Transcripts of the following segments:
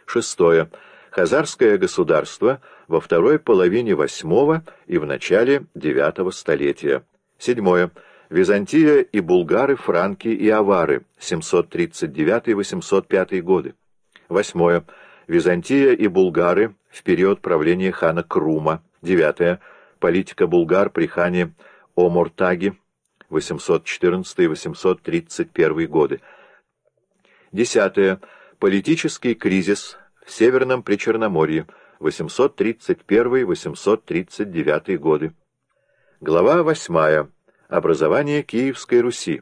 Шестое. Хазарское государство во второй половине VIII и в начале IX столетия. Седьмое. Византия и булгары, франки и авары, 739-805 годы. Восьмое. Византия и булгары в период правления хана Крума. Девятое. Политика булгар при хане Омуртаге, 814-831 годы. Десятое. Политический кризис в Северном Причерноморье, 831-839 годы. Глава 8. Образование Киевской Руси,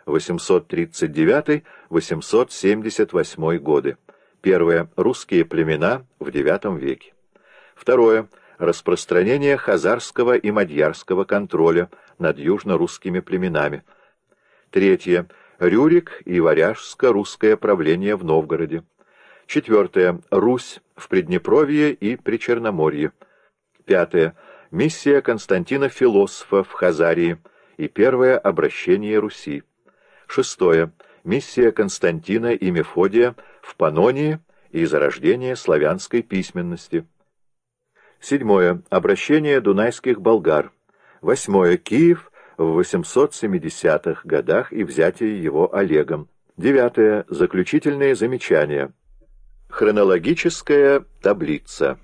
839-878 годы. Первое. Русские племена в IX веке. Второе. Распространение хазарского и мадьярского контроля над южно-русскими племенами. Третье. Рюрик и варяжско-русское правление в Новгороде. Четвертое. Русь в Приднепровье и Причерноморье. Пятое. Миссия Константина Философа в Хазарии и первое обращение Руси. Шестое. Миссия Константина и Мефодия в Панонии и зарождение славянской письменности. Седьмое. Обращение дунайских болгар. Восьмое. Киев в 870-х годах и взятие его Олегом. Девятое. Заключительные замечания. Хронологическая таблица.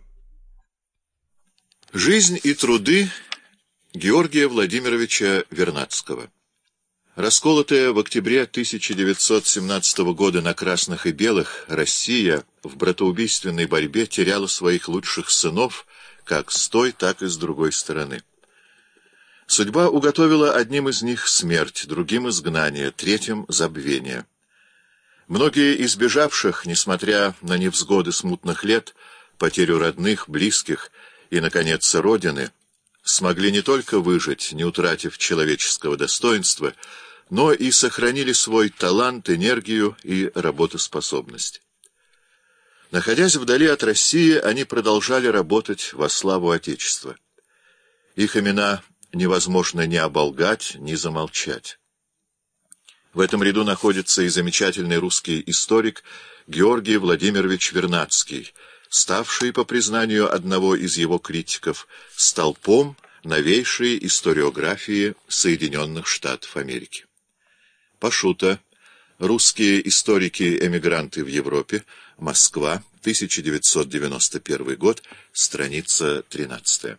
Жизнь и труды Георгия Владимировича Вернадского. Расколотая в октябре 1917 года на красных и белых, Россия в братоубийственной борьбе теряла своих лучших сынов как с той, так и с другой стороны. Судьба уготовила одним из них смерть, другим — изгнание, третьим — забвение. Многие из бежавших, несмотря на невзгоды смутных лет, потерю родных, близких и, наконец, родины, смогли не только выжить, не утратив человеческого достоинства, но и сохранили свой талант, энергию и работоспособность. Находясь вдали от России, они продолжали работать во славу Отечества. Их имена невозможно ни оболгать, ни замолчать. В этом ряду находится и замечательный русский историк Георгий Владимирович Вернадский, ставший, по признанию одного из его критиков, столпом новейшей историографии Соединенных Штатов Америки. Пашута. Русские историки-эмигранты в Европе. Москва. 1991 год. Страница 13.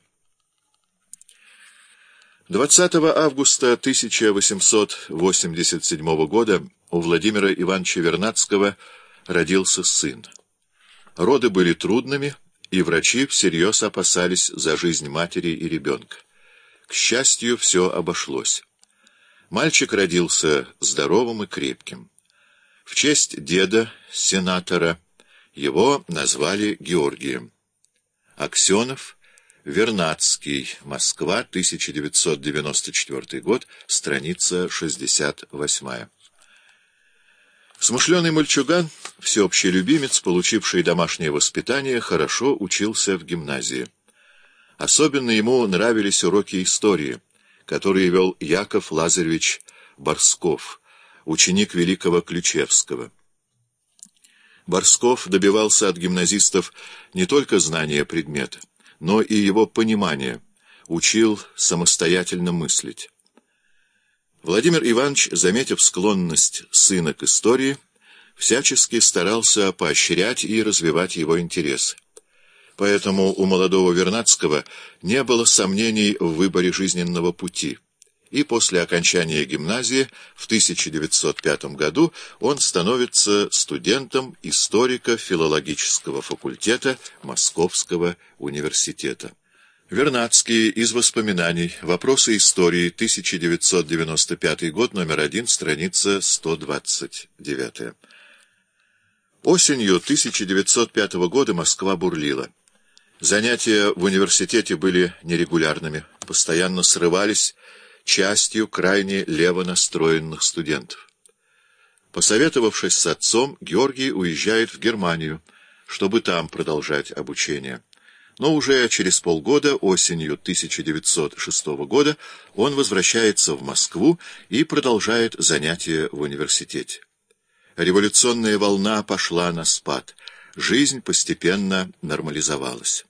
20 августа 1887 года у Владимира Ивановича Вернадского родился сын. Роды были трудными, и врачи всерьез опасались за жизнь матери и ребенка. К счастью, все обошлось. Мальчик родился здоровым и крепким. В честь деда, сенатора, его назвали Георгием. Аксенов, Вернадский, Москва, 1994 год, страница 68. Смышленый мальчуган, всеобщий любимец, получивший домашнее воспитание, хорошо учился в гимназии. Особенно ему нравились уроки истории, которые вел Яков Лазаревич Борсков, ученик великого Ключевского. Борсков добивался от гимназистов не только знания предмета, но и его понимания, учил самостоятельно мыслить. Владимир Иванович, заметив склонность сына к истории, всячески старался поощрять и развивать его интересы. Поэтому у молодого Вернадского не было сомнений в выборе жизненного пути, и после окончания гимназии в 1905 году он становится студентом историко-филологического факультета Московского университета. Вернадский. Из воспоминаний. Вопросы истории. 1995 год. Номер 1. Страница 129. Осенью 1905 года Москва бурлила. Занятия в университете были нерегулярными, постоянно срывались частью крайне лево настроенных студентов. Посоветовавшись с отцом, Георгий уезжает в Германию, чтобы там продолжать обучение. Но уже через полгода, осенью 1906 года, он возвращается в Москву и продолжает занятия в университете. Революционная волна пошла на спад. жизнь постепенно нормализовалась.